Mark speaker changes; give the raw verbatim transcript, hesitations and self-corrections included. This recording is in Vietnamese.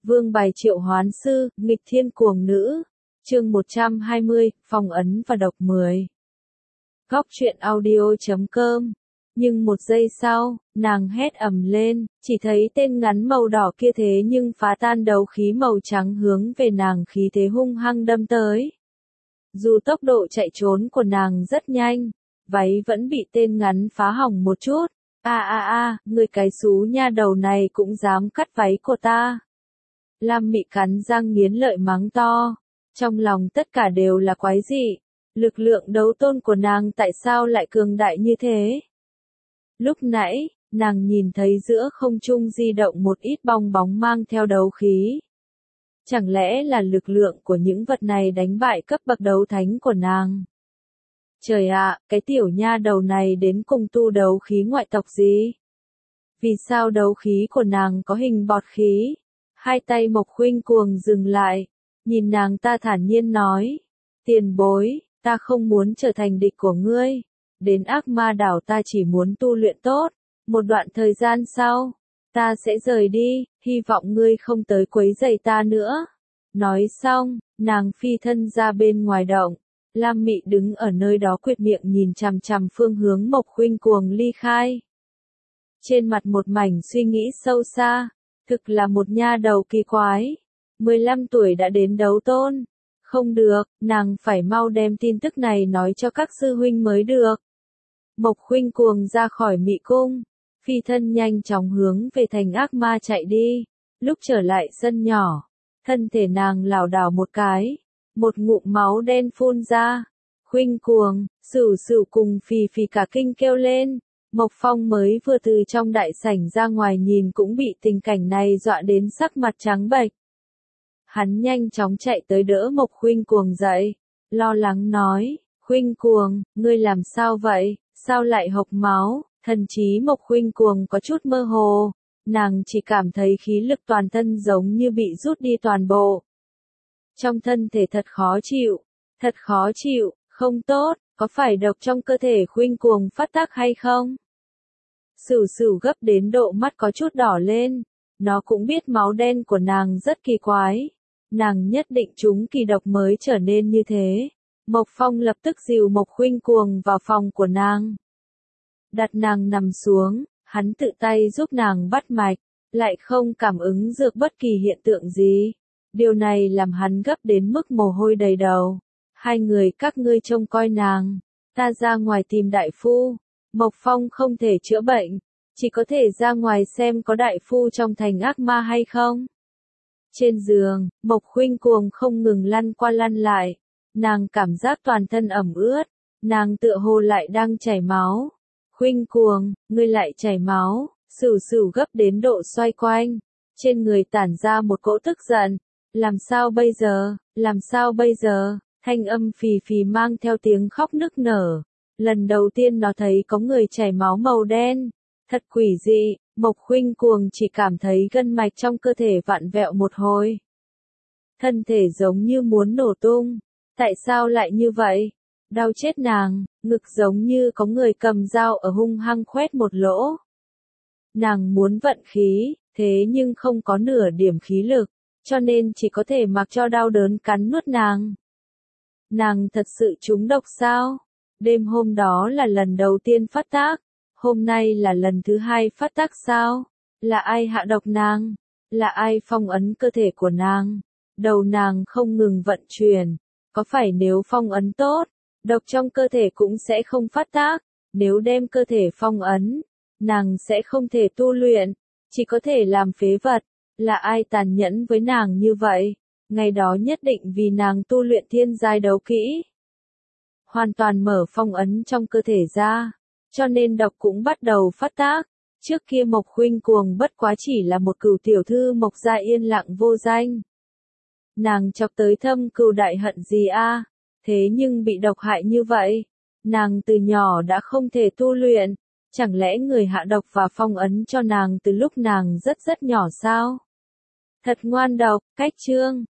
Speaker 1: Vương bài triệu hoán sư, nghịch thiên cuồng nữ. Chương một trăm hai mươi, phong ấn và độc mười. Góc truyện audio chấm com. Nhưng một giây sau, nàng hét ầm lên, chỉ thấy tên ngắn màu đỏ kia thế nhưng phá tan đấu khí màu trắng hướng về nàng khí thế hung hăng đâm tới. Dù tốc độ chạy trốn của nàng rất nhanh, váy vẫn bị tên ngắn phá hỏng một chút. A a a, người cái xú nha đầu này cũng dám cắt váy của ta. Lam Mị cắn răng nghiến lợi mắng to, trong lòng tất cả đều là quái dị, lực lượng đấu tôn của nàng tại sao lại cường đại như thế? Lúc nãy, nàng nhìn thấy giữa không trung di động một ít bong bóng mang theo đấu khí. Chẳng lẽ là lực lượng của những vật này đánh bại cấp bậc đấu thánh của nàng? Trời ạ, cái tiểu nha đầu này đến cùng tu đấu khí ngoại tộc gì? Vì sao đấu khí của nàng có hình bọt khí? Hai tay Mộc Khuynh Cuồng dừng lại, nhìn nàng ta thản nhiên nói, tiền bối, ta không muốn trở thành địch của ngươi, đến ác ma đảo ta chỉ muốn tu luyện tốt, một đoạn thời gian sau, ta sẽ rời đi, hy vọng ngươi không tới quấy rầy ta nữa. Nói xong, nàng phi thân ra bên ngoài động, Lam Mị đứng ở nơi đó quệt miệng nhìn chằm chằm phương hướng Mộc Khuynh Cuồng ly khai. Trên mặt một mảnh suy nghĩ sâu xa. Thực là một nha đầu kỳ quái. mười lăm tuổi đã đến đấu tôn. Không được, nàng phải mau đem tin tức này nói cho các sư huynh mới được. Mộc Khuynh Cuồng ra khỏi Mị cung, phi thân nhanh chóng hướng về thành ác ma chạy đi. Lúc trở lại sân nhỏ, thân thể nàng lảo đảo một cái, một ngụm máu đen phun ra. Khuynh Cuồng, Sửu Sửu cùng Phì Phì cả kinh kêu lên. Mộc Phong mới vừa từ trong đại sảnh ra ngoài nhìn cũng bị tình cảnh này dọa đến sắc mặt trắng bệch. Hắn nhanh chóng chạy tới đỡ Mộc Khuynh Cuồng dậy, lo lắng nói, Khuynh Cuồng, ngươi làm sao vậy, sao lại hộc máu? Thần trí Mộc Khuynh Cuồng có chút mơ hồ, nàng chỉ cảm thấy khí lực toàn thân giống như bị rút đi toàn bộ. Trong thân thể thật khó chịu, thật khó chịu, không tốt, có phải độc trong cơ thể Khuynh Cuồng phát tác hay không? Sửu Sửu gấp đến độ mắt có chút đỏ lên, nó cũng biết máu đen của nàng rất kỳ quái, nàng nhất định trúng kỳ độc mới trở nên như thế. Mộc Phong lập tức dìu Mộc Khuynh Cuồng vào phòng của nàng. Đặt nàng nằm xuống, hắn tự tay giúp nàng bắt mạch, lại không cảm ứng dược bất kỳ hiện tượng gì. Điều này làm hắn gấp đến mức mồ hôi đầy đầu. Hai người các ngươi trông coi nàng, ta ra ngoài tìm đại phu. Mộc Phong không thể chữa bệnh, chỉ có thể ra ngoài xem có đại phu trong thành ác ma hay không. Trên giường, Mộc Khuynh Cuồng không ngừng lăn qua lăn lại, nàng cảm giác toàn thân ẩm ướt, nàng tựa hồ lại đang chảy máu. Khuynh Cuồng, ngươi lại chảy máu, Sửu Sửu gấp đến độ xoay quanh, trên người tản ra một cỗ tức giận, làm sao bây giờ, làm sao bây giờ, thanh âm phì phì mang theo tiếng khóc nức nở. Lần đầu tiên nó thấy có người chảy máu màu đen, thật quỷ dị, Mộc Khuynh Cuồng chỉ cảm thấy gân mạch trong cơ thể vặn vẹo một hồi. Thân thể giống như muốn nổ tung, tại sao lại như vậy? Đau chết nàng, ngực giống như có người cầm dao ở hung hăng khoét một lỗ. Nàng muốn vận khí, thế nhưng không có nửa điểm khí lực, cho nên chỉ có thể mặc cho đau đớn cắn nuốt nàng. Nàng thật sự trúng độc sao? Đêm hôm đó là lần đầu tiên phát tác, hôm nay là lần thứ hai phát tác sao? Là ai hạ độc nàng? Là ai phong ấn cơ thể của nàng? Đầu nàng không ngừng vận chuyển, có phải nếu phong ấn tốt, độc trong cơ thể cũng sẽ không phát tác, nếu đem cơ thể phong ấn, nàng sẽ không thể tu luyện, chỉ có thể làm phế vật, là ai tàn nhẫn với nàng như vậy? Ngày đó nhất định vì nàng tu luyện thiên giai đấu kỹ. Hoàn toàn mở phong ấn trong cơ thể ra, cho nên độc cũng bắt đầu phát tác. Trước kia Mộc Khuynh Cuồng bất quá chỉ là một cửu tiểu thư Mộc gia yên lặng vô danh. Nàng chọc tới thâm cừu đại hận gì a? Thế nhưng bị độc hại như vậy, nàng từ nhỏ đã không thể tu luyện, chẳng lẽ người hạ độc và phong ấn cho nàng từ lúc nàng rất rất nhỏ sao? Thật ngoan độc, cách chương.